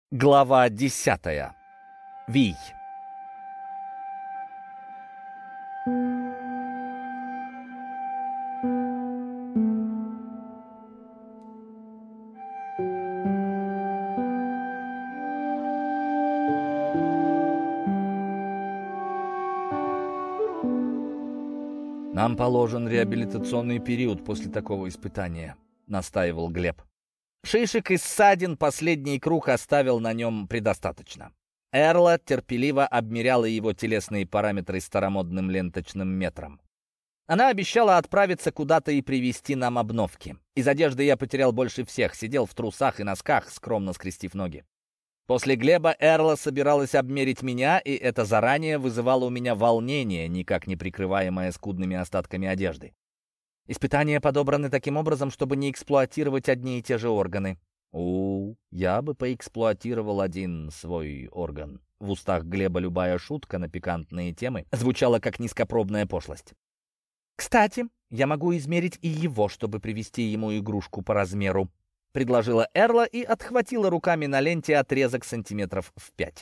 Глава 10. Вий. «Нам положен реабилитационный период после такого испытания», — настаивал Глеб. Шишек и ссадин последний круг оставил на нем предостаточно. Эрла терпеливо обмеряла его телесные параметры старомодным ленточным метром. Она обещала отправиться куда-то и привезти нам обновки. Из одежды я потерял больше всех, сидел в трусах и носках, скромно скрестив ноги. После Глеба Эрла собиралась обмерить меня, и это заранее вызывало у меня волнение, никак не прикрываемое скудными остатками одежды. Испытания подобраны таким образом, чтобы не эксплуатировать одни и те же органы. Я бы поэксплуатировал один свой орган. В устах Глеба любая шутка на пикантные темы звучала как низкопробная пошлость. «Кстати, я могу измерить и его, чтобы привести ему игрушку по размеру», — предложила Эрла и отхватила руками на ленте отрезок сантиметров в 5.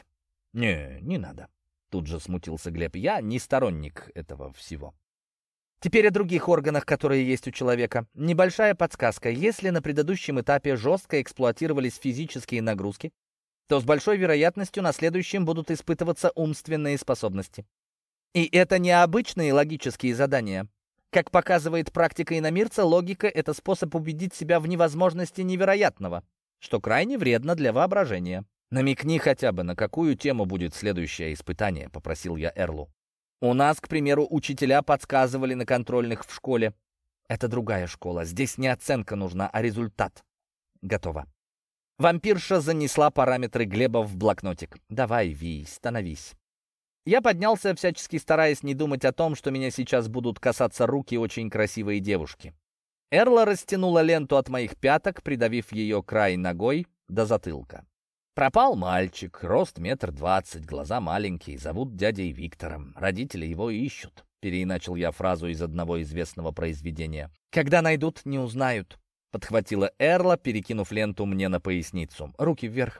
Не надо», — тут же смутился Глеб. «Я не сторонник этого всего». Теперь о других органах, которые есть у человека. Небольшая подсказка. Если на предыдущем этапе жестко эксплуатировались физические нагрузки, то с большой вероятностью на следующем будут испытываться умственные способности. И это не обычные логические задания. Как показывает практика иномирца, логика — это способ убедить себя в невозможности невероятного, что крайне вредно для воображения. «Намекни хотя бы, на какую тему будет следующее испытание», — попросил я Эрлу. «У нас, к примеру, учителя подсказывали на контрольных в школе. Это другая школа. Здесь не оценка нужна, а результат». «Готово». Вампирша занесла параметры Глеба в блокнотик. «Давай, Вий, становись». Я поднялся, всячески стараясь не думать о том, что меня сейчас будут касаться руки очень красивой девушки. Эрла растянула ленту от моих пяток, придавив ее край ногой до затылка. Пропал мальчик, рост 1,20 м, глаза маленькие, зовут дядей Виктором. Родители его ищут. Переиначил я фразу из одного известного произведения. «Когда найдут, не узнают», — подхватила Эрла, перекинув ленту мне на поясницу. «Руки вверх».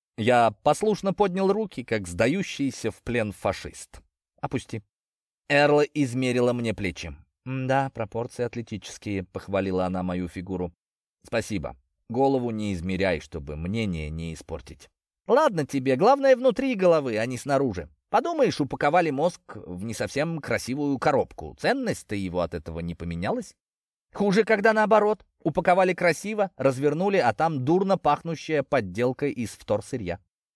Я послушно поднял руки, как сдающийся в плен фашист. «Опусти». Эрла измерила мне плечи. «Да, пропорции атлетические», — похвалила она мою фигуру. «Спасибо. Голову не измеряй, чтобы мнение не испортить». «Ладно тебе, главное внутри головы, а не снаружи. Подумаешь, упаковали мозг в не совсем красивую коробку. Ценность-то его от этого не поменялась. Хуже, когда наоборот. Упаковали красиво, развернули, а там дурно пахнущая подделка из вторсырья».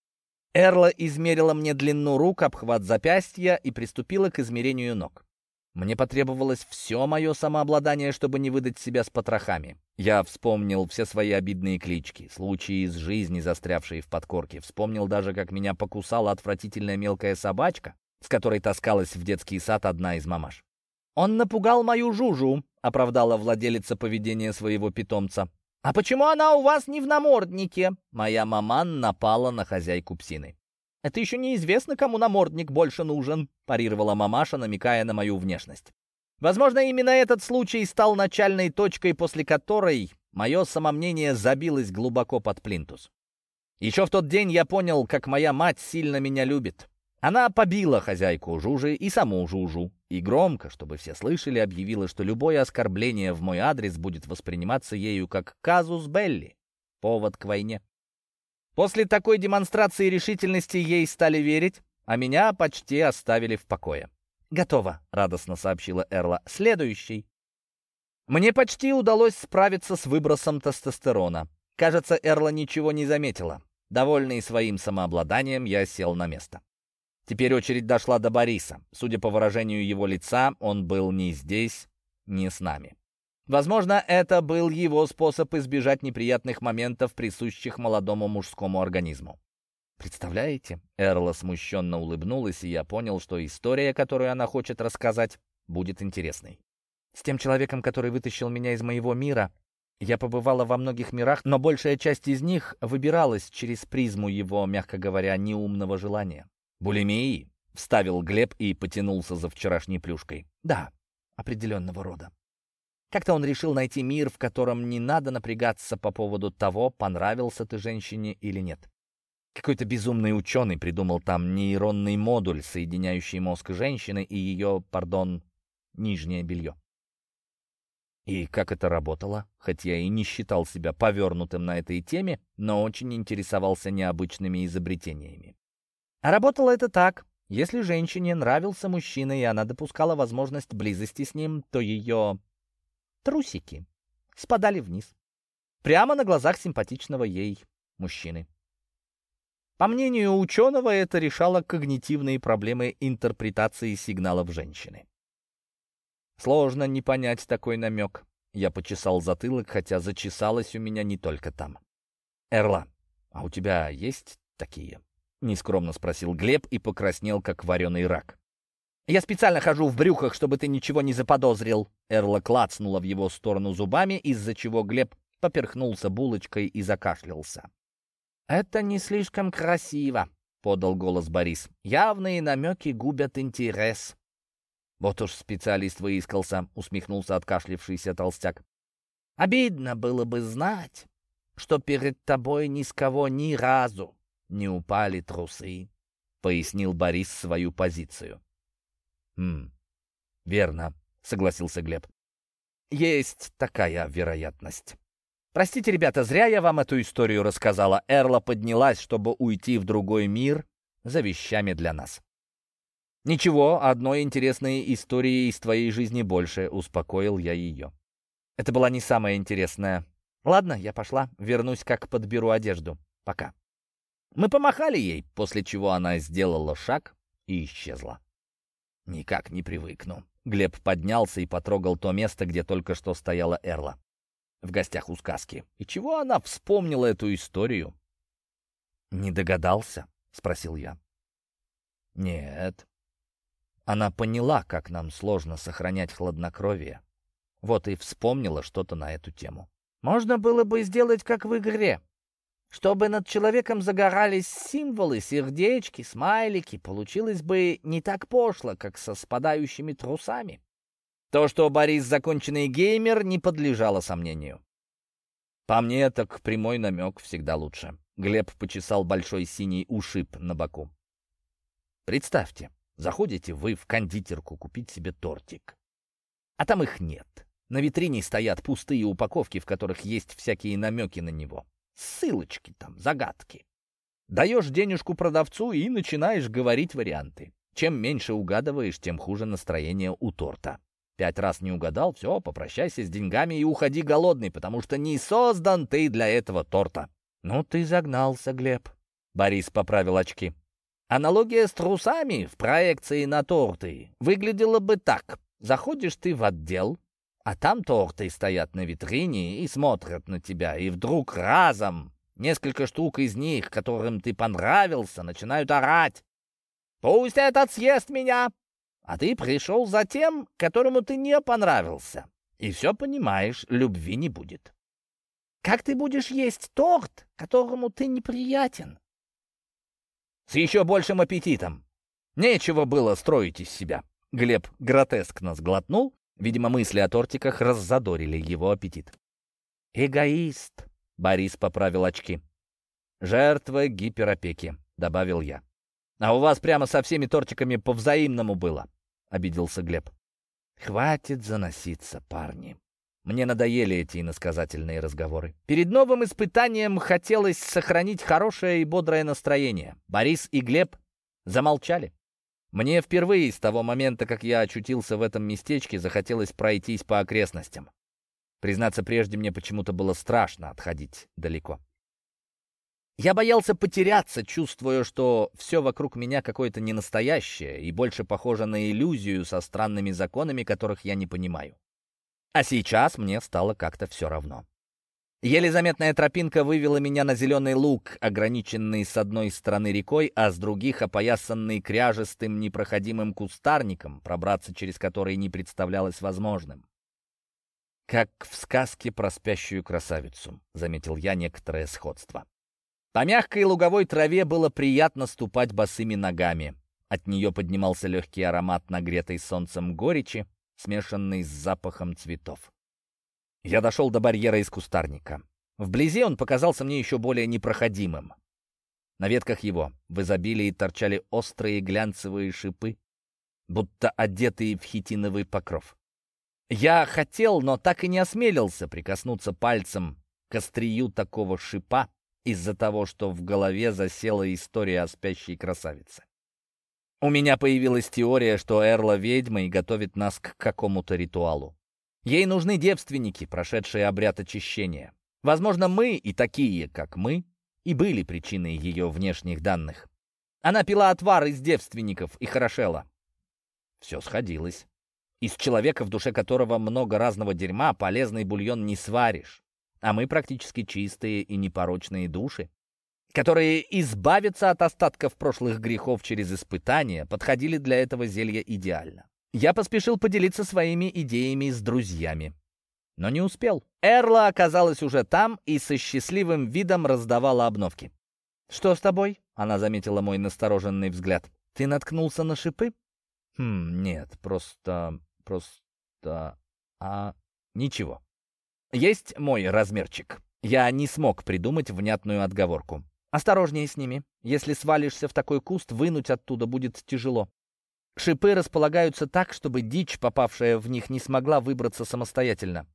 Эрла измерила мне длину рук, обхват запястья и приступила к измерению ног. Мне потребовалось все мое самообладание, чтобы не выдать себя с потрохами. Я вспомнил все свои обидные клички, случаи из жизни, застрявшие в подкорке. Вспомнил даже, как меня покусала отвратительная мелкая собачка, с которой таскалась в детский сад одна из мамаш. «Он напугал мою Жужу», — оправдала владелица поведения своего питомца. «А почему она у вас не в наморднике?» Моя маман напала на хозяйку псины. «Это еще неизвестно, кому намордник больше нужен», — парировала мамаша, намекая на мою внешность. Возможно, именно этот случай стал начальной точкой, после которой мое самомнение забилось глубоко под плинтус. Еще в тот день я понял, как моя мать сильно меня любит. Она побила хозяйку Жужи и саму Жужу, и громко, чтобы все слышали, объявила, что любое оскорбление в мой адрес будет восприниматься ею как казус белли, повод к войне. После такой демонстрации решительности ей стали верить, а меня почти оставили в покое. «Готово», — радостно сообщила Эрла. «Следующий». Мне почти удалось справиться с выбросом тестостерона. Кажется, Эрла ничего не заметила. Довольный своим самообладанием, я сел на место. Теперь очередь дошла до Бориса. Судя по выражению его лица, он был ни здесь, ни с нами. Возможно, это был его способ избежать неприятных моментов, присущих молодому мужскому организму. «Представляете?» — Эрла смущенно улыбнулась, и я понял, что история, которую она хочет рассказать, будет интересной. «С тем человеком, который вытащил меня из моего мира, я побывала во многих мирах, но большая часть из них выбиралась через призму его, мягко говоря, неумного желания». «Булимии?» — вставил Глеб и потянулся за вчерашней плюшкой. «Да, определенного рода. Как-то он решил найти мир, в котором не надо напрягаться по поводу того, понравился ты женщине или нет. Какой-то безумный ученый придумал там нейронный модуль, соединяющий мозг женщины и ее, нижнее белье. И как это работало? Хоть я и не считал себя повернутым на этой теме, но очень интересовался необычными изобретениями. А работало это так. Если женщине нравился мужчина, и она допускала возможность близости с ним, то ее трусики спадали вниз. Прямо на глазах симпатичного ей мужчины. По мнению ученого, это решало когнитивные проблемы интерпретации сигналов женщины. Сложно не понять такой намек. Я почесал затылок, хотя зачесалось у меня не только там. «Эрла, а у тебя есть такие?» — нескромно спросил Глеб и покраснел, как вареный рак. «Я специально хожу в брюках, чтобы ты ничего не заподозрил». Эрла клацнула в его сторону зубами, из-за чего Глеб поперхнулся булочкой и закашлялся. «Это не слишком красиво», — подал голос Борис. «Явные намеки губят интерес». «Вот уж специалист выискался», — усмехнулся откашлившийся толстяк. «Обидно было бы знать, что перед тобой ни с кого ни разу не упали трусы», — пояснил Борис свою позицию. «Верно», — согласился Глеб. «Есть такая вероятность». «Простите, ребята, зря я вам эту историю рассказала». Эрла поднялась, чтобы уйти в другой мир за вещами для нас. «Ничего, одной интересной истории из твоей жизни больше», — успокоил я ее. Это была не самая интересная. «Ладно, я пошла. Вернусь, как подберу одежду. Пока». Мы помахали ей, после чего она сделала шаг и исчезла. «Никак не привыкну». Глеб поднялся и потрогал то место, где только что стояла Эрла. В гостях у сказки. И чего она вспомнила эту историю? «Не догадался?» — спросил я. «Нет». Она поняла, как нам сложно сохранять хладнокровие. Вот и вспомнила что-то на эту тему. «Можно было бы сделать, как в игре. Чтобы над человеком загорались символы, сердечки, смайлики, получилось бы не так пошло, как со спадающими трусами». То, что Борис законченный геймер, не подлежало сомнению. По мне, так прямой намек всегда лучше. Глеб почесал большой синий ушиб на боку. Представьте, заходите вы в кондитерку купить себе тортик. А там их нет. На витрине стоят пустые упаковки, в которых есть всякие намеки на него. Ссылочки там, загадки. Даешь денежку продавцу и начинаешь говорить варианты. Чем меньше угадываешь, тем хуже настроение у торта. 5 раз не угадал, все, попрощайся с деньгами и уходи голодный, потому что не создан ты для этого торта. «Ну ты загнался, Глеб», — Борис поправил очки. «Аналогия с трусами в проекции на торты выглядела бы так. Заходишь ты в отдел, а там торты стоят на витрине и смотрят на тебя, и вдруг разом несколько штук из них, которым ты понравился, начинают орать. «Пусть этот съест меня!» А ты пришел за тем, которому ты не понравился. И все понимаешь, любви не будет. Как ты будешь есть торт, которому ты неприятен? С еще большим аппетитом. Нечего было строить из себя. Глеб гротескно сглотнул. Видимо, мысли о тортиках раззадорили его аппетит. «Эгоист», — Борис поправил очки. «Жертва гиперопеки», — добавил я. «А у вас прямо со всеми тортиками по-взаимному было», — обиделся Глеб. «Хватит заноситься, парни. Мне надоели эти иносказательные разговоры. Перед новым испытанием хотелось сохранить хорошее и бодрое настроение. Борис и Глеб замолчали. Мне впервые с того момента, как я очутился в этом местечке, захотелось пройтись по окрестностям. Признаться, прежде мне почему-то было страшно отходить далеко. Я боялся потеряться, чувствуя, что все вокруг меня какое-то ненастоящее и больше похоже на иллюзию со странными законами, которых я не понимаю. А сейчас мне стало как-то все равно. Еле заметная тропинка вывела меня на зеленый луг, ограниченный с одной стороны рекой, а с других опоясанный кряжестым непроходимым кустарником, пробраться через который не представлялось возможным. «Как в сказке про спящую красавицу», — заметил я некоторое сходство. По мягкой луговой траве было приятно ступать босыми ногами. От нее поднимался легкий аромат нагретой солнцем горечи, смешанный с запахом цветов. Я дошел до барьера из кустарника. Вблизи он показался мне еще более непроходимым. На ветках его в изобилии торчали острые глянцевые шипы, будто одетые в хитиновый покров. Я хотел, но так и не осмелился прикоснуться пальцем к острию такого шипа из-за того, что в голове засела история о спящей красавице. У меня появилась теория, что Эрла ведьма и готовит нас к какому-то ритуалу. Ей нужны девственники, прошедшие обряд очищения. Возможно, мы и такие, как мы, и были причиной ее внешних данных. Она пила отвар из девственников и хорошела. Все сходилось. Из человека, в душе которого много разного дерьма, полезный бульон не сваришь. А мы практически чистые и непорочные души, которые избавиться от остатков прошлых грехов через испытания, подходили для этого зелья идеально. Я поспешил поделиться своими идеями с друзьями, но не успел. Эрла оказалась уже там и со счастливым видом раздавала обновки. «Что с тобой?» — она заметила мой настороженный взгляд. «Ты наткнулся на шипы?» Нет, просто... ничего. Есть мой размерчик». Я не смог придумать внятную отговорку. «Осторожнее с ними. Если свалишься в такой куст, вынуть оттуда будет тяжело. Шипы располагаются так, чтобы дичь, попавшая в них, не смогла выбраться самостоятельно».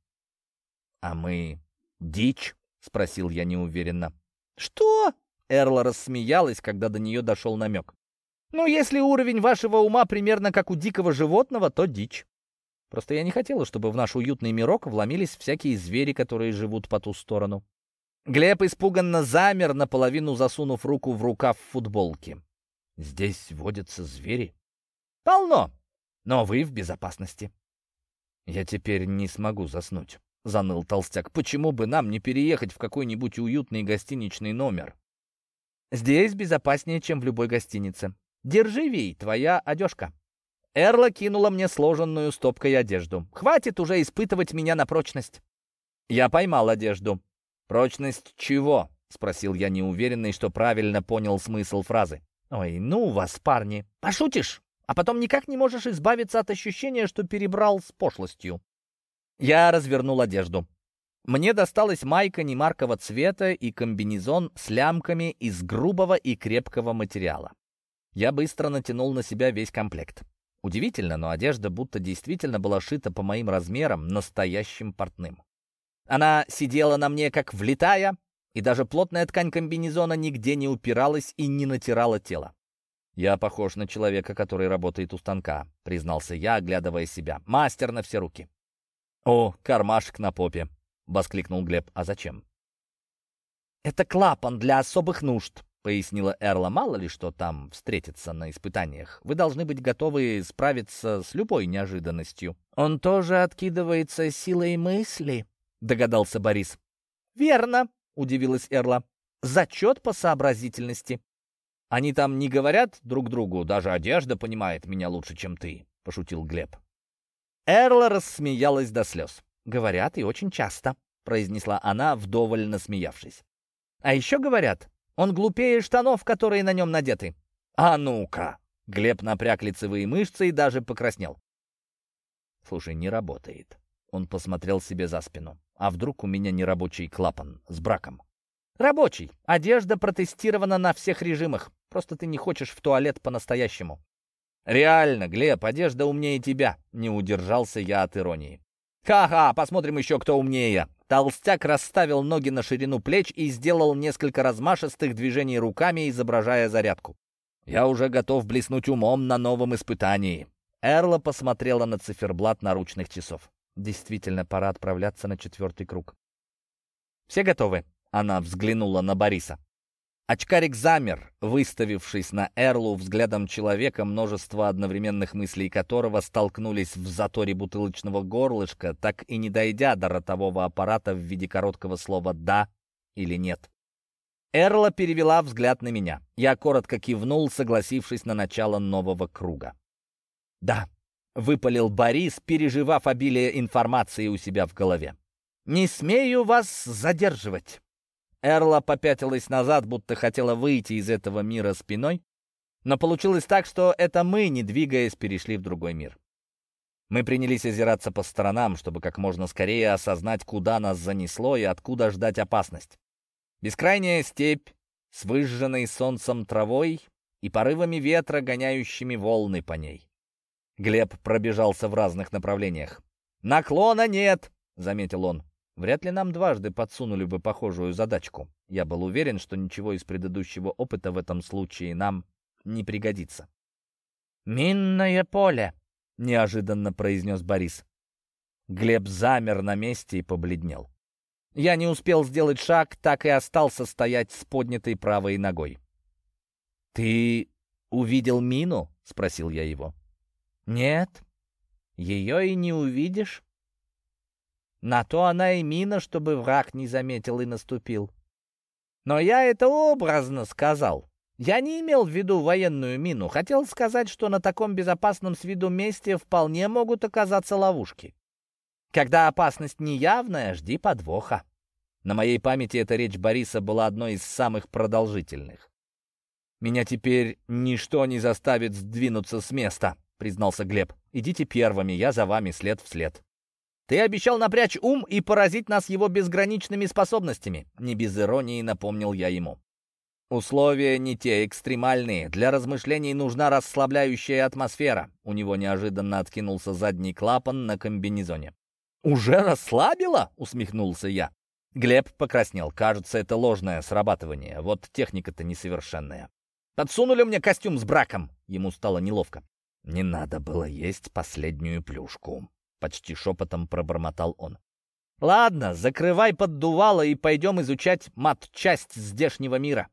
«А мы дичь?» — спросил я неуверенно. «Что?» — Эрла рассмеялась, когда до нее дошел намек. «Ну, если уровень вашего ума примерно как у дикого животного, то дичь. Просто я не хотела, чтобы в наш уютный мирок вломились всякие звери, которые живут по ту сторону». Глеб испуганно замер, наполовину засунув руку в рукав футболки. «Здесь водятся звери?» «Полно, но вы в безопасности». «Я теперь не смогу заснуть», — заныл толстяк. «Почему бы нам не переехать в какой-нибудь уютный гостиничный номер?» «Здесь безопаснее, чем в любой гостинице. Держи, Вий, твоя одежка». Эрла кинула мне сложенную стопкой одежду. «Хватит уже испытывать меня на прочность». Я поймал одежду. «Прочность чего?» — спросил я, неуверенный, что правильно понял смысл фразы. «Ой, ну вас, парни, пошутишь, а потом никак не можешь избавиться от ощущения, что перебрал с пошлостью». Я развернул одежду. Мне досталась майка немаркого цвета и комбинезон с лямками из грубого и крепкого материала. Я быстро натянул на себя весь комплект. Удивительно, но одежда будто действительно была шита по моим размерам настоящим портным. Она сидела на мне как влитая, и даже плотная ткань комбинезона нигде не упиралась и не натирала тело. «Я похож на человека, который работает у станка», — признался я, оглядывая себя. «Мастер на все руки». «О, кармашек на попе», — воскликнул Глеб. «А зачем?» «Это клапан для особых нужд», — пояснила Эрла. «Мало ли что там встретится на испытаниях. Вы должны быть готовы справиться с любой неожиданностью». «Он тоже откидывается силой мысли», — догадался Борис. «Верно», — удивилась Эрла. «Зачет по сообразительности». «Они там не говорят друг другу, даже одежда понимает меня лучше, чем ты», — пошутил Глеб. Эрла рассмеялась до слез. «Говорят, и очень часто», — произнесла она, вдоволь насмеявшись. «А еще говорят, он глупее штанов, которые на нем надеты». «А ну-ка!» — Глеб напряг лицевые мышцы и даже покраснел. «Слушай, не работает». Он посмотрел себе за спину. «А вдруг у меня нерабочий клапан с браком?» «Рабочий. Одежда протестирована на всех режимах. Просто ты не хочешь в туалет по-настоящему». «Реально, Глеб, одежда умнее тебя», — не удержался я от иронии. «Ха-ха, посмотрим еще, кто умнее». Толстяк расставил ноги на ширину плеч и сделал несколько размашистых движений руками, изображая зарядку. «Я уже готов блеснуть умом на новом испытании». Эрла посмотрела на циферблат наручных часов. «Действительно, пора отправляться на 4-й круг». «Все готовы?» — она взглянула на Бориса. Очкарик замер, выставившись на Эрлу взглядом человека, множество одновременных мыслей которого столкнулись в заторе бутылочного горлышка, так и не дойдя до ротового аппарата в виде короткого слова «да» или «нет». Эрла перевела взгляд на меня. Я коротко кивнул, согласившись на начало нового круга. «Да», — выпалил Борис, переживав обилие информации у себя в голове. «Не смею вас задерживать». Эрла попятилась назад, будто хотела выйти из этого мира спиной, но получилось так, что это мы, не двигаясь, перешли в другой мир. Мы принялись озираться по сторонам, чтобы как можно скорее осознать, куда нас занесло и откуда ждать опасность. Бескрайняя степь с выжженной солнцем травой и порывами ветра, гоняющими волны по ней. Глеб пробежался в разных направлениях. «Наклона нет», — заметил он. Вряд ли нам дважды подсунули бы похожую задачку. Я был уверен, что ничего из предыдущего опыта в этом случае нам не пригодится. «Минное поле», — неожиданно произнес Борис. Глеб замер на месте и побледнел. Я не успел сделать шаг, так и остался стоять с поднятой правой ногой. «Ты увидел мину?» — спросил я его. «Нет, ее и не увидишь. На то она и мина, чтобы враг не заметил и наступил. Но я это образно сказал. Я не имел в виду военную мину. Хотел сказать, что на таком безопасном с виду месте вполне могут оказаться ловушки. Когда опасность неявная, жди подвоха». На моей памяти эта речь Бориса была одной из самых продолжительных. «Меня теперь ничто не заставит сдвинуться с места», — признался Глеб. «Идите первыми, я за вами след в след». «Ты обещал напрячь ум и поразить нас его безграничными способностями», — не без иронии напомнил я ему. «Условия не те экстремальные. Для размышлений нужна расслабляющая атмосфера». У него неожиданно откинулся задний клапан на комбинезоне. «Уже расслабило?» — усмехнулся я. Глеб покраснел. Кажется, это ложное срабатывание. Вот техника-то несовершенная. «Подсунули мне костюм с браком!» Ему стало неловко. «Не надо было есть последнюю плюшку», — почти шепотом пробормотал он. «Ладно, закрывай поддувало и пойдем изучать матчасть здешнего мира».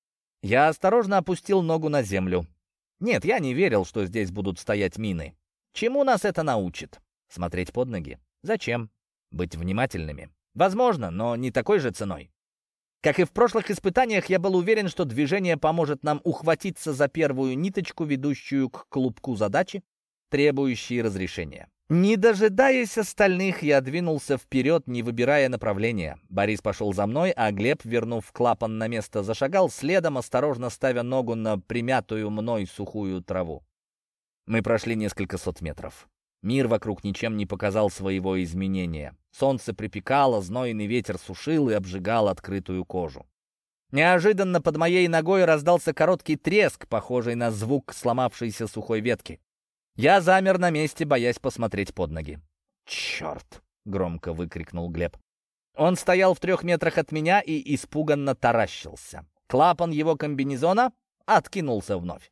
Я осторожно опустил ногу на землю. Нет, я не верил, что здесь будут стоять мины. Чему нас это научит? Смотреть под ноги? Зачем? Быть внимательными? Возможно, но не такой же ценой. Как и в прошлых испытаниях, я был уверен, что движение поможет нам ухватиться за первую ниточку, ведущую к клубку задачи, требующей разрешения. Не дожидаясь остальных, я двинулся вперед, не выбирая направления. Борис пошел за мной, а Глеб, вернув клапан на место, зашагал следом, осторожно ставя ногу на примятую мной сухую траву. Мы прошли несколько сот метров. Мир вокруг ничем не показал своего изменения. Солнце припекало, знойный ветер сушил и обжигал открытую кожу. Неожиданно под моей ногой раздался короткий треск, похожий на звук сломавшейся сухой ветки. Я замер на месте, боясь посмотреть под ноги. «Черт!» — громко выкрикнул Глеб. Он стоял в 3 метрах от меня и испуганно таращился. Клапан его комбинезона откинулся вновь.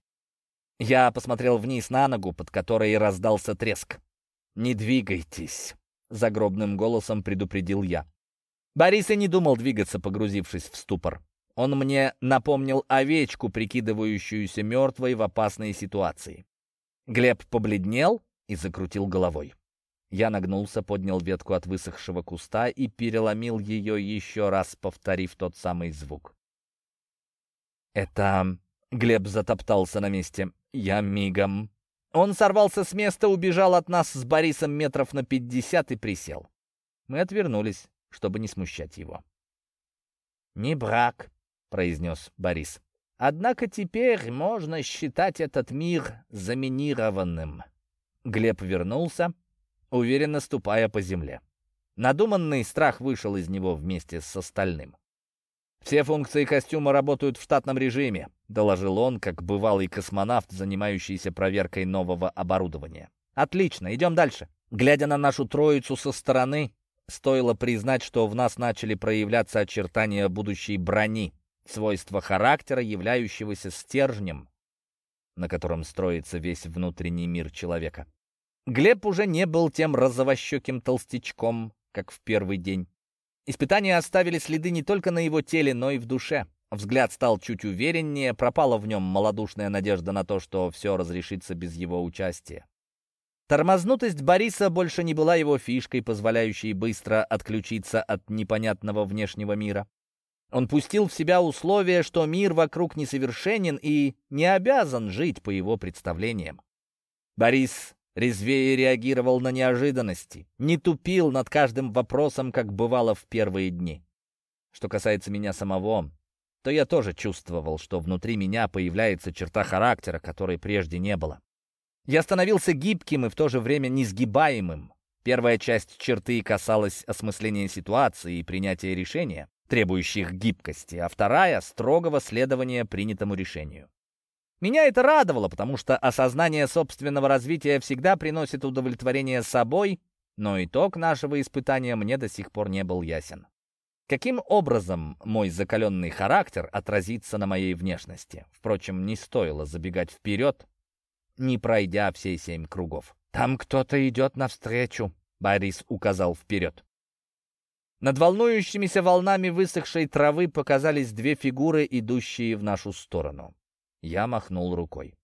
Я посмотрел вниз на ногу, под которой раздался треск. «Не двигайтесь», — загробным голосом предупредил я. Борис и не думал двигаться, погрузившись в ступор. Он мне напомнил овечку, прикидывающуюся мертвой в опасной ситуации. Глеб побледнел и закрутил головой. Я нагнулся, поднял ветку от высохшего куста и переломил ее еще раз, повторив тот самый звук. «Это...» — Глеб затоптался на месте. «Я мигом». Он сорвался с места, убежал от нас с Борисом метров на 50 и присел. Мы отвернулись, чтобы не смущать его. «Не брак», — произнес Борис. «Однако теперь можно считать этот мир заминированным». Глеб вернулся, уверенно ступая по земле. Надуманный страх вышел из него вместе с остальным. «Все функции костюма работают в штатном режиме», — доложил он, как бывалый космонавт, занимающийся проверкой нового оборудования. «Отлично, идем дальше». Глядя на нашу троицу со стороны, стоило признать, что в нас начали проявляться очертания будущей брони, свойства характера, являющегося стержнем, на котором строится весь внутренний мир человека. Глеб уже не был тем розовощеким толстячком, как в первый день. Испытания оставили следы не только на его теле, но и в душе. Взгляд стал чуть увереннее, пропала в нем малодушная надежда на то, что все разрешится без его участия. Тормознутость Бориса больше не была его фишкой, позволяющей быстро отключиться от непонятного внешнего мира. Он пустил в себя условие, что мир вокруг несовершенен и не обязан жить по его представлениям. Борис резвее реагировал на неожиданности, не тупил над каждым вопросом, как бывало в первые дни. Что касается меня самого, то я тоже чувствовал, что внутри меня появляется черта характера, которой прежде не было. Я становился гибким и в то же время несгибаемым. Первая часть черты касалась осмысления ситуации и принятия решения. требующих гибкости, а вторая — строгого следования принятому решению. Меня это радовало, потому что осознание собственного развития всегда приносит удовлетворение собой, но итог нашего испытания мне до сих пор не был ясен. Каким образом мой закаленный характер отразится на моей внешности? Впрочем, не стоило забегать вперед, не пройдя все 7 кругов. «Там кто-то идет навстречу», — Борис указал вперед. Над волнующимися волнами высохшей травы показались 2 фигуры, идущие в нашу сторону. Я махнул рукой.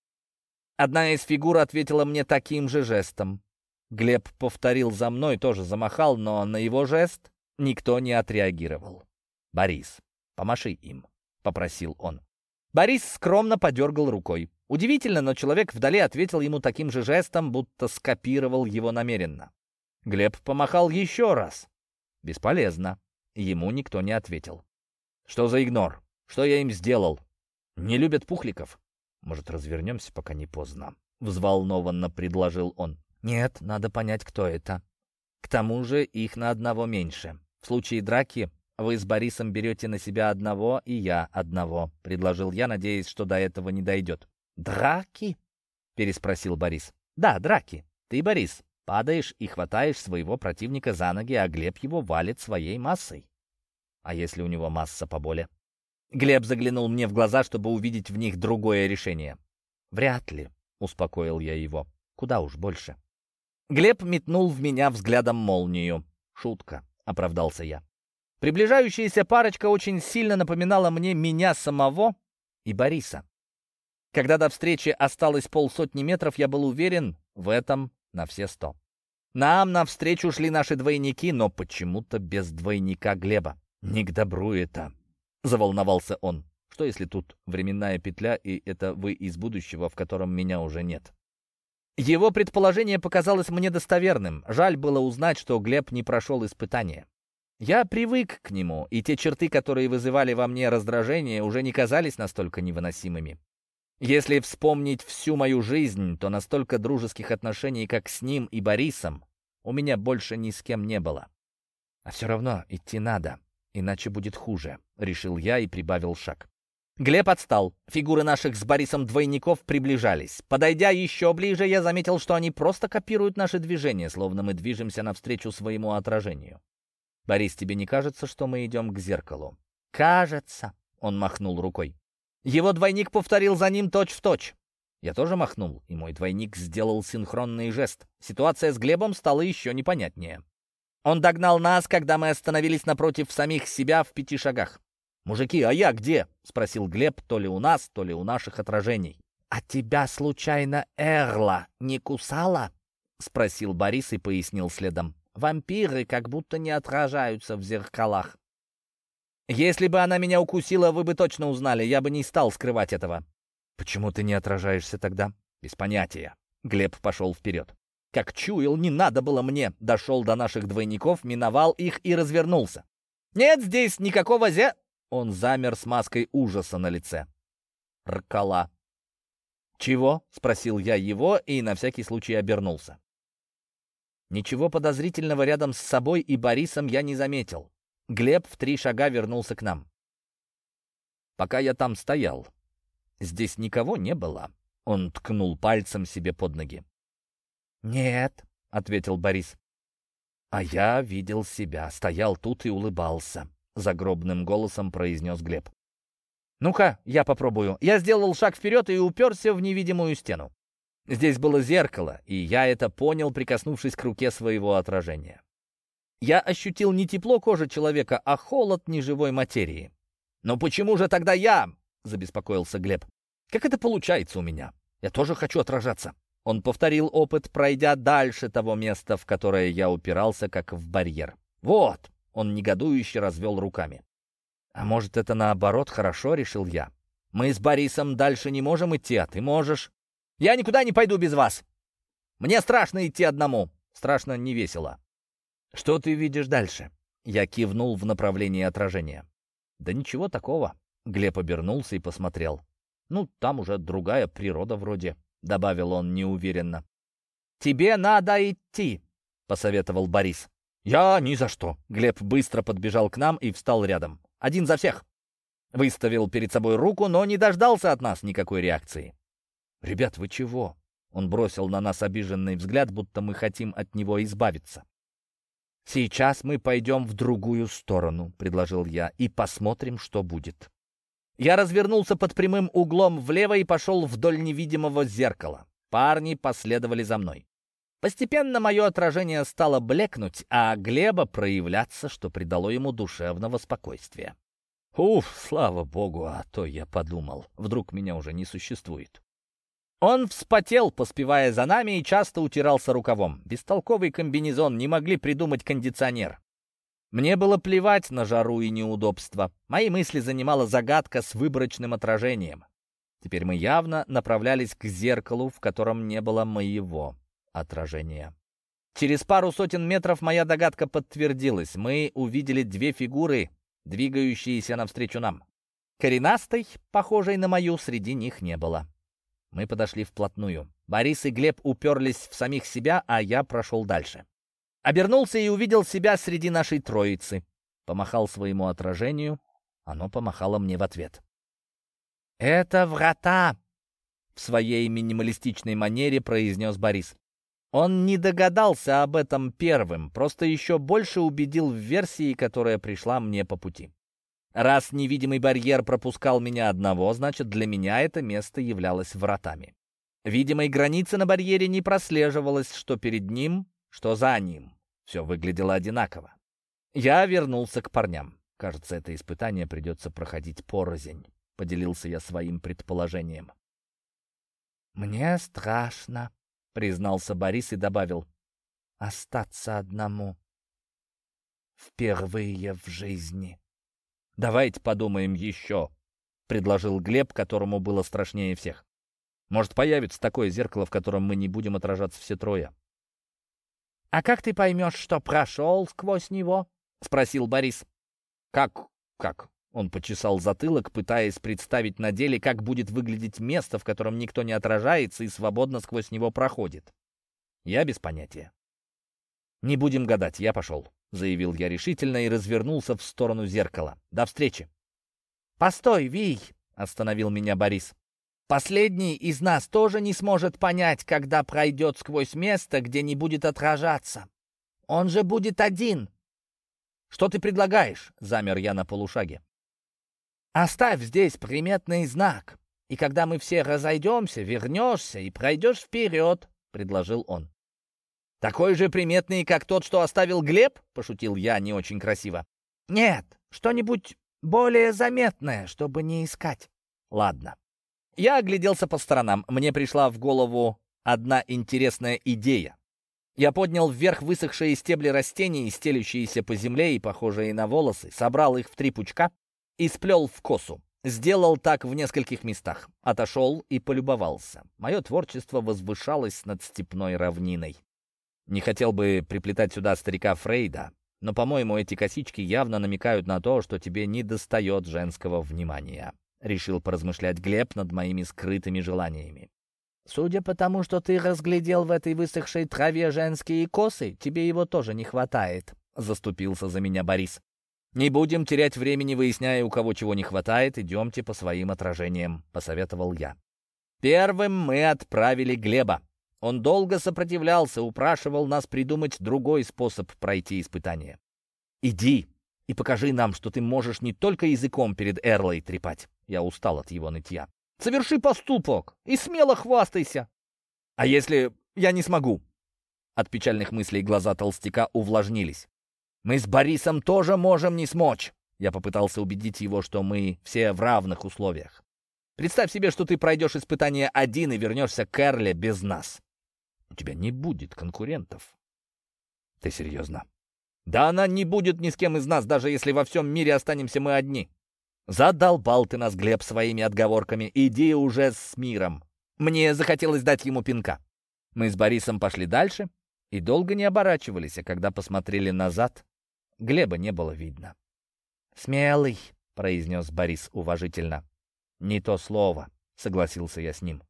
Одна из фигур ответила мне таким же жестом. Глеб повторил за мной, тоже замахал, но на его жест никто не отреагировал. «Борис, помаши им», — попросил он. Борис скромно подергал рукой. Удивительно, но человек вдали ответил ему таким же жестом, будто скопировал его намеренно. Глеб помахал еще раз. Бесполезно. Ему никто не ответил. «Что за игнор? Что я им сделал? Не любят пухликов? Может, развернемся, пока не поздно?» — взволнованно предложил он. «Нет, надо понять, кто это. К тому же их на одного меньше. В случае драки вы с Борисом берете на себя одного, и я одного», — предложил я, надеясь, что до этого не дойдет. «Драки?» — переспросил Борис. «Да, драки. Ты, Борис, падаешь и хватаешь своего противника за ноги, а Глеб его валит своей массой. А если у него масса поболее?» Глеб заглянул мне в глаза, чтобы увидеть в них другое решение. «Вряд ли», — успокоил я его. «Куда уж больше». Глеб метнул в меня взглядом молнию. «Шутка», — оправдался я. Приближающаяся парочка очень сильно напоминала мне меня самого и Бориса. Когда до встречи осталось 50 метров, я был уверен в этом на все 100. Нам навстречу шли наши двойники, но почему-то без двойника Глеба. «Не к добру это», — заволновался он. «Что, если тут временная петля, и это вы из будущего, в котором меня уже нет?» Его предположение показалось мне достоверным. Жаль было узнать, что Глеб не прошел испытание. Я привык к нему, и те черты, которые вызывали во мне раздражение, уже не казались настолько невыносимыми. Если вспомнить всю мою жизнь, то настолько дружеских отношений, как с ним и Борисом, у меня больше ни с кем не было. А все равно идти надо. Иначе будет хуже, — решил я и прибавил шаг. Глеб отстал. Фигуры наших с Борисом двойников приближались. Подойдя еще ближе, я заметил, что они просто копируют наши движения, словно мы движемся навстречу своему отражению. «Борис, тебе не кажется, что мы идем к зеркалу?» «Кажется», — он махнул рукой. Его двойник повторил за ним точь-в-точь. Я тоже махнул, и мой двойник сделал синхронный жест. Ситуация с Глебом стала еще непонятнее. Он догнал нас, когда мы остановились напротив самих себя в 5 шагах. «Мужики, а я где?» — спросил Глеб, то ли у нас, то ли у наших отражений. «А тебя, случайно, Эрла не кусала?» — спросил Борис и пояснил следом. «Вампиры как будто не отражаются в зеркалах». «Если бы она меня укусила, вы бы точно узнали, я бы не стал скрывать этого». «Почему ты не отражаешься тогда?» «Без понятия». Глеб пошел вперед. Как чуял, не надо было мне. Дошел до наших двойников, миновал их и развернулся. «Нет здесь никакого Он замер с маской ужаса на лице. Ркала. «Чего?» — спросил я его и на всякий случай обернулся. Ничего подозрительного рядом с собой и Борисом я не заметил. Глеб в 3 шага вернулся к нам. Пока я там стоял, здесь никого не было. Он ткнул пальцем себе под ноги. «Нет», — ответил Борис. «А я видел себя, стоял тут и улыбался», — загробным голосом произнес Глеб. «Ну-ка, я попробую». Я сделал шаг вперед и уперся в невидимую стену. Здесь было зеркало, и я это понял, прикоснувшись к руке своего отражения. Я ощутил не тепло кожи человека, а холод неживой материи. «Но почему же тогда я?» — забеспокоился Глеб. «Как это получается у меня? Я тоже хочу отражаться». Он повторил опыт, пройдя дальше того места, в которое я упирался, как в барьер. «Вот!» — он негодующе развел руками. «А может, это наоборот хорошо?» — решил я. «Мы с Борисом дальше не можем идти, а ты можешь». «Я никуда не пойду без вас! Мне страшно идти одному!» «Страшно не весело». «Что ты видишь дальше?» Я кивнул в направлении отражения. «Да ничего такого». Глеб обернулся и посмотрел. «Ну, там уже другая природа вроде», — добавил он неуверенно. «Тебе надо идти», — посоветовал Борис. «Я ни за что». Глеб быстро подбежал к нам и встал рядом. Один за всех!» Выставил перед собой руку, но не дождался от нас никакой реакции. «Ребят, вы чего?» Он бросил на нас обиженный взгляд, будто мы хотим от него избавиться. «Сейчас мы пойдем в другую сторону», — предложил я, — «и посмотрим, что будет». Я развернулся под прямым углом влево и пошел вдоль невидимого зеркала. Парни последовали за мной. Постепенно мое отражение стало блекнуть, а Глеба проявляться, что придало ему душевного спокойствия. Уф, слава богу, а то я подумал, вдруг меня уже не существует. Он вспотел, поспевая за нами, и часто утирался рукавом. Бестолковый комбинезон, не могли придумать кондиционер. Мне было плевать на жару и неудобства. Мои мысли занимала загадка с выборочным отражением. Теперь мы явно направлялись к зеркалу, в котором не было моего отражения. Через пару сотен метров моя догадка подтвердилась. Мы увидели две фигуры, двигающиеся навстречу нам. Коренастой, похожей на мою, среди них не было. Мы подошли вплотную. Борис и Глеб уперлись в самих себя, а я прошел дальше. Обернулся и увидел себя среди нашей троицы. Помахал своему отражению. Оно помахало мне в ответ. «Это врата!» — в своей минималистичной манере произнес Борис. Он не догадался об этом первым, просто еще больше убедил в версии, которая пришла мне по пути. Раз невидимый барьер пропускал меня одного, значит, для меня это место являлось вратами. Видимой границы на барьере не прослеживалось, что перед ним, что за ним. Все выглядело одинаково. Я вернулся к парням. Кажется, это испытание придется проходить порознь, поделился я своим предположением. «Мне страшно», — признался Борис и добавил, «остаться одному. Впервые в жизни». «Давайте подумаем еще», — предложил Глеб, которому было страшнее всех. «Может, появится такое зеркало, в котором мы не будем отражаться все трое». «А как ты поймешь, что прошел сквозь него?» — спросил Борис. «Как? Он почесал затылок, пытаясь представить на деле, как будет выглядеть место, в котором никто не отражается и свободно сквозь него проходит. Я без понятия. «Не будем гадать, я пошел», — заявил я решительно и развернулся в сторону зеркала. «До встречи». «Постой, Вий», — остановил меня Борис. «Последний из нас тоже не сможет понять, когда пройдет сквозь место, где не будет отражаться. Он же будет один». «Что ты предлагаешь?» — замер я на полушаге. «Оставь здесь приметный знак, и когда мы все разойдемся, вернешься и пройдешь вперед», — предложил он. «Такой же приметный, как тот, что оставил Глеб?» — пошутил я не очень красиво. «Нет, что-нибудь более заметное, чтобы не искать». «Ладно». Я огляделся по сторонам. Мне пришла в голову одна интересная идея. Я поднял вверх высохшие стебли растений, стелющиеся по земле и похожие на волосы, собрал их в 3 пучка и сплел в косу. Сделал так в нескольких местах. Отошел и полюбовался. Мое творчество возвышалось над степной равниной. Не хотел бы приплетать сюда старика Фрейда, но, по-моему, эти косички явно намекают на то, что тебе недостает женского внимания. Решил поразмышлять Глеб над моими скрытыми желаниями. «Судя по тому, что ты разглядел в этой высохшей траве женские косы, тебе его тоже не хватает», — заступился за меня Борис. «Не будем терять времени, выясняя, у кого чего не хватает. Идемте по своим отражениям», — посоветовал я. Первым мы отправили Глеба. Он долго сопротивлялся, упрашивал нас придумать другой способ пройти испытание. «Иди и покажи нам, что ты можешь не только языком перед Эрлой трепать». Я устал от его нытья. «Соверши поступок и смело хвастайся». «А если я не смогу?» От печальных мыслей глаза толстяка увлажнились. «Мы с Борисом тоже можем не смочь». Я попытался убедить его, что мы все в равных условиях. «Представь себе, что ты пройдешь испытание один и вернешься к Эрле без нас. У тебя не будет конкурентов». «Ты серьезно?» «Да она не будет ни с кем из нас, даже если во всем мире останемся мы одни». «Задолбал ты нас, Глеб, своими отговорками. Иди уже с миром». Мне захотелось дать ему пинка. Мы с Борисом пошли дальше и долго не оборачивались, а когда посмотрели назад, Глеба не было видно. «Смелый», — произнес Борис уважительно. «Не то слово», — согласился я с ним.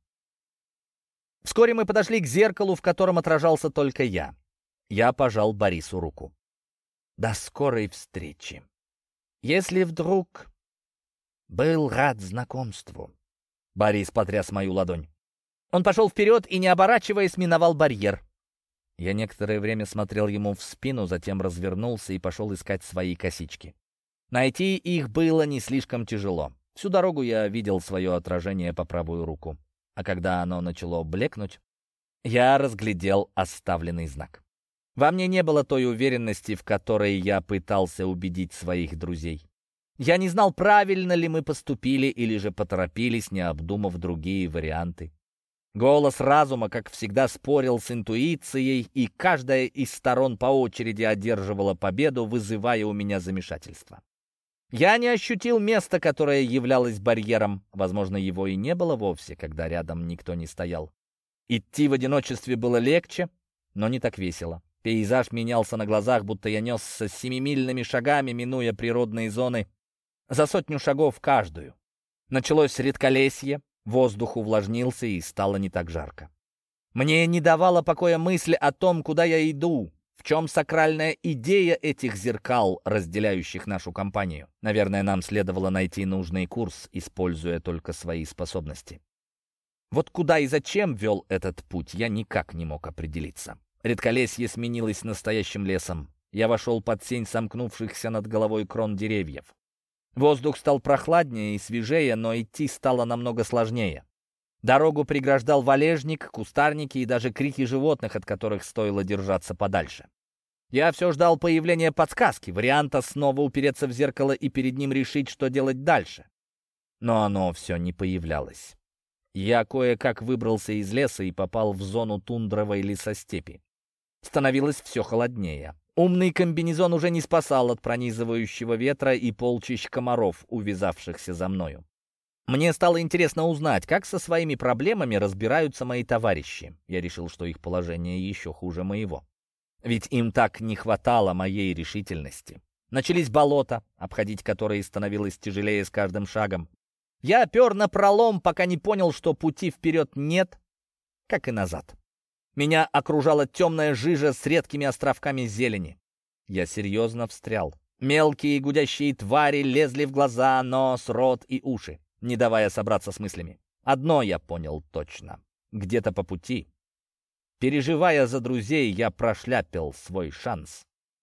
Вскоре мы подошли к зеркалу, в котором отражался только я. Я пожал Борису руку. «До скорой встречи». Если вдруг был рад знакомству. Борис потряс мою ладонь. Он пошел вперед и, не оборачиваясь, миновал барьер. Я некоторое время смотрел ему в спину, затем развернулся и пошел искать свои косички. Найти их было не слишком тяжело. Всю дорогу я видел свое отражение по правую руку. А когда оно начало блекнуть, я разглядел оставленный знак. Во мне не было той уверенности, в которой я пытался убедить своих друзей. Я не знал, правильно ли мы поступили или же поторопились, не обдумав другие варианты. Голос разума, как всегда, спорил с интуицией, и каждая из сторон по очереди одерживала победу, вызывая у меня замешательство. Я не ощутил места, которое являлось барьером. Возможно, его и не было вовсе, когда рядом никто не стоял. Идти в одиночестве было легче, но не так весело. Пейзаж менялся на глазах, будто я несся семимильными шагами, минуя природные зоны, за 100 шагов каждую. Началось редколесье, воздух увлажнился и стало не так жарко. Мне не давала покоя мысль о том, куда я иду, в чем сакральная идея этих зеркал, разделяющих нашу компанию. Наверное, нам следовало найти нужный курс, используя только свои способности. Вот куда и зачем вел этот путь, я никак не мог определиться. Редколесье сменилось настоящим лесом. Я вошел под сень сомкнувшихся над головой крон деревьев. Воздух стал прохладнее и свежее, но идти стало намного сложнее. Дорогу преграждал валежник, кустарники и даже крики животных, от которых стоило держаться подальше. Я все ждал появления подсказки, варианта снова упереться в зеркало и перед ним решить, что делать дальше. Но оно все не появлялось. Я кое-как выбрался из леса и попал в зону тундровой лесостепи. Становилось все холоднее. Умный комбинезон уже не спасал от пронизывающего ветра и полчищ комаров, увязавшихся за мною. Мне стало интересно узнать, как со своими проблемами разбираются мои товарищи. Я решил, что их положение еще хуже моего. Ведь им так не хватало моей решительности. Начались болота, обходить которые становилось тяжелее с каждым шагом. Я пер напролом, пока не понял, что пути вперед нет, как и назад. Меня окружала темная жижа с редкими островками зелени. Я серьезно встрял. Мелкие гудящие твари лезли в глаза, нос, рот и уши, не давая собраться с мыслями. Одно я понял точно. Где-то по пути, переживая за друзей, я прошляпил свой шанс.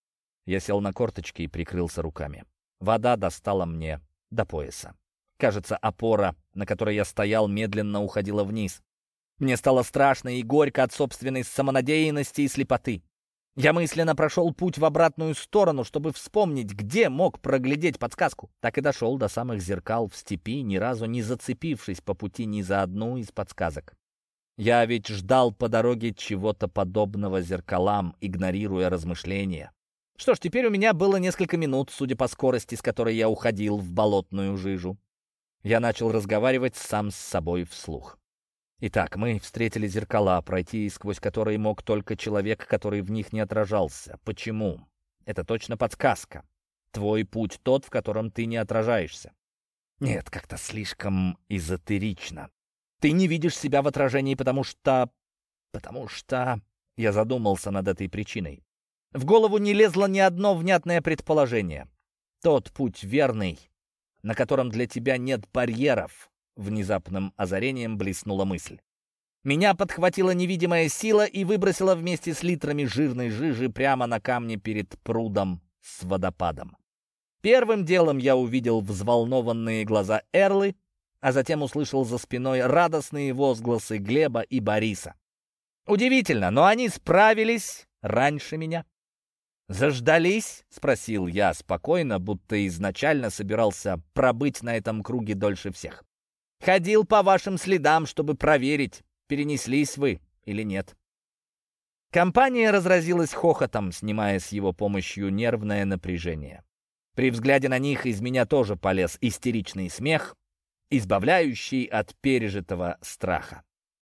Я сел на корточки и прикрылся руками. Вода достала мне до пояса. Кажется, опора, на которой я стоял, медленно уходила вниз. Мне стало страшно и горько от собственной самонадеянности и слепоты. Я мысленно прошел путь в обратную сторону, чтобы вспомнить, где мог проглядеть подсказку. Так и дошел до самых зеркал в степи, ни разу не зацепившись по пути ни за одну из подсказок. Я ведь ждал по дороге чего-то подобного зеркалам, игнорируя размышления. Что ж, теперь у меня было несколько минут, судя по скорости, с которой я уходил в болотную жижу. Я начал разговаривать сам с собой вслух. Итак, мы встретили зеркала, пройти сквозь которые мог только человек, который в них не отражался. Почему? Это точно подсказка. Твой путь тот, в котором ты не отражаешься. Нет, как-то слишком эзотерично. Ты не видишь себя в отражении, потому что... Я задумался над этой причиной. В голову не лезло ни одно внятное предположение. Тот путь верный, на котором для тебя нет барьеров. Внезапным озарением блеснула мысль. Меня подхватила невидимая сила и выбросила вместе с литрами жирной жижи прямо на камни перед прудом с водопадом. Первым делом я увидел взволнованные глаза Эрлы, а затем услышал за спиной радостные возгласы Глеба и Бориса. Удивительно, но они справились раньше меня. «Заждались?» — спросил я спокойно, будто изначально собирался пробыть на этом круге дольше всех. «Ходил по вашим следам, чтобы проверить, перенеслись вы или нет». Компания разразилась хохотом, снимая с его помощью нервное напряжение. При взгляде на них из меня тоже полез истеричный смех, избавляющий от пережитого страха.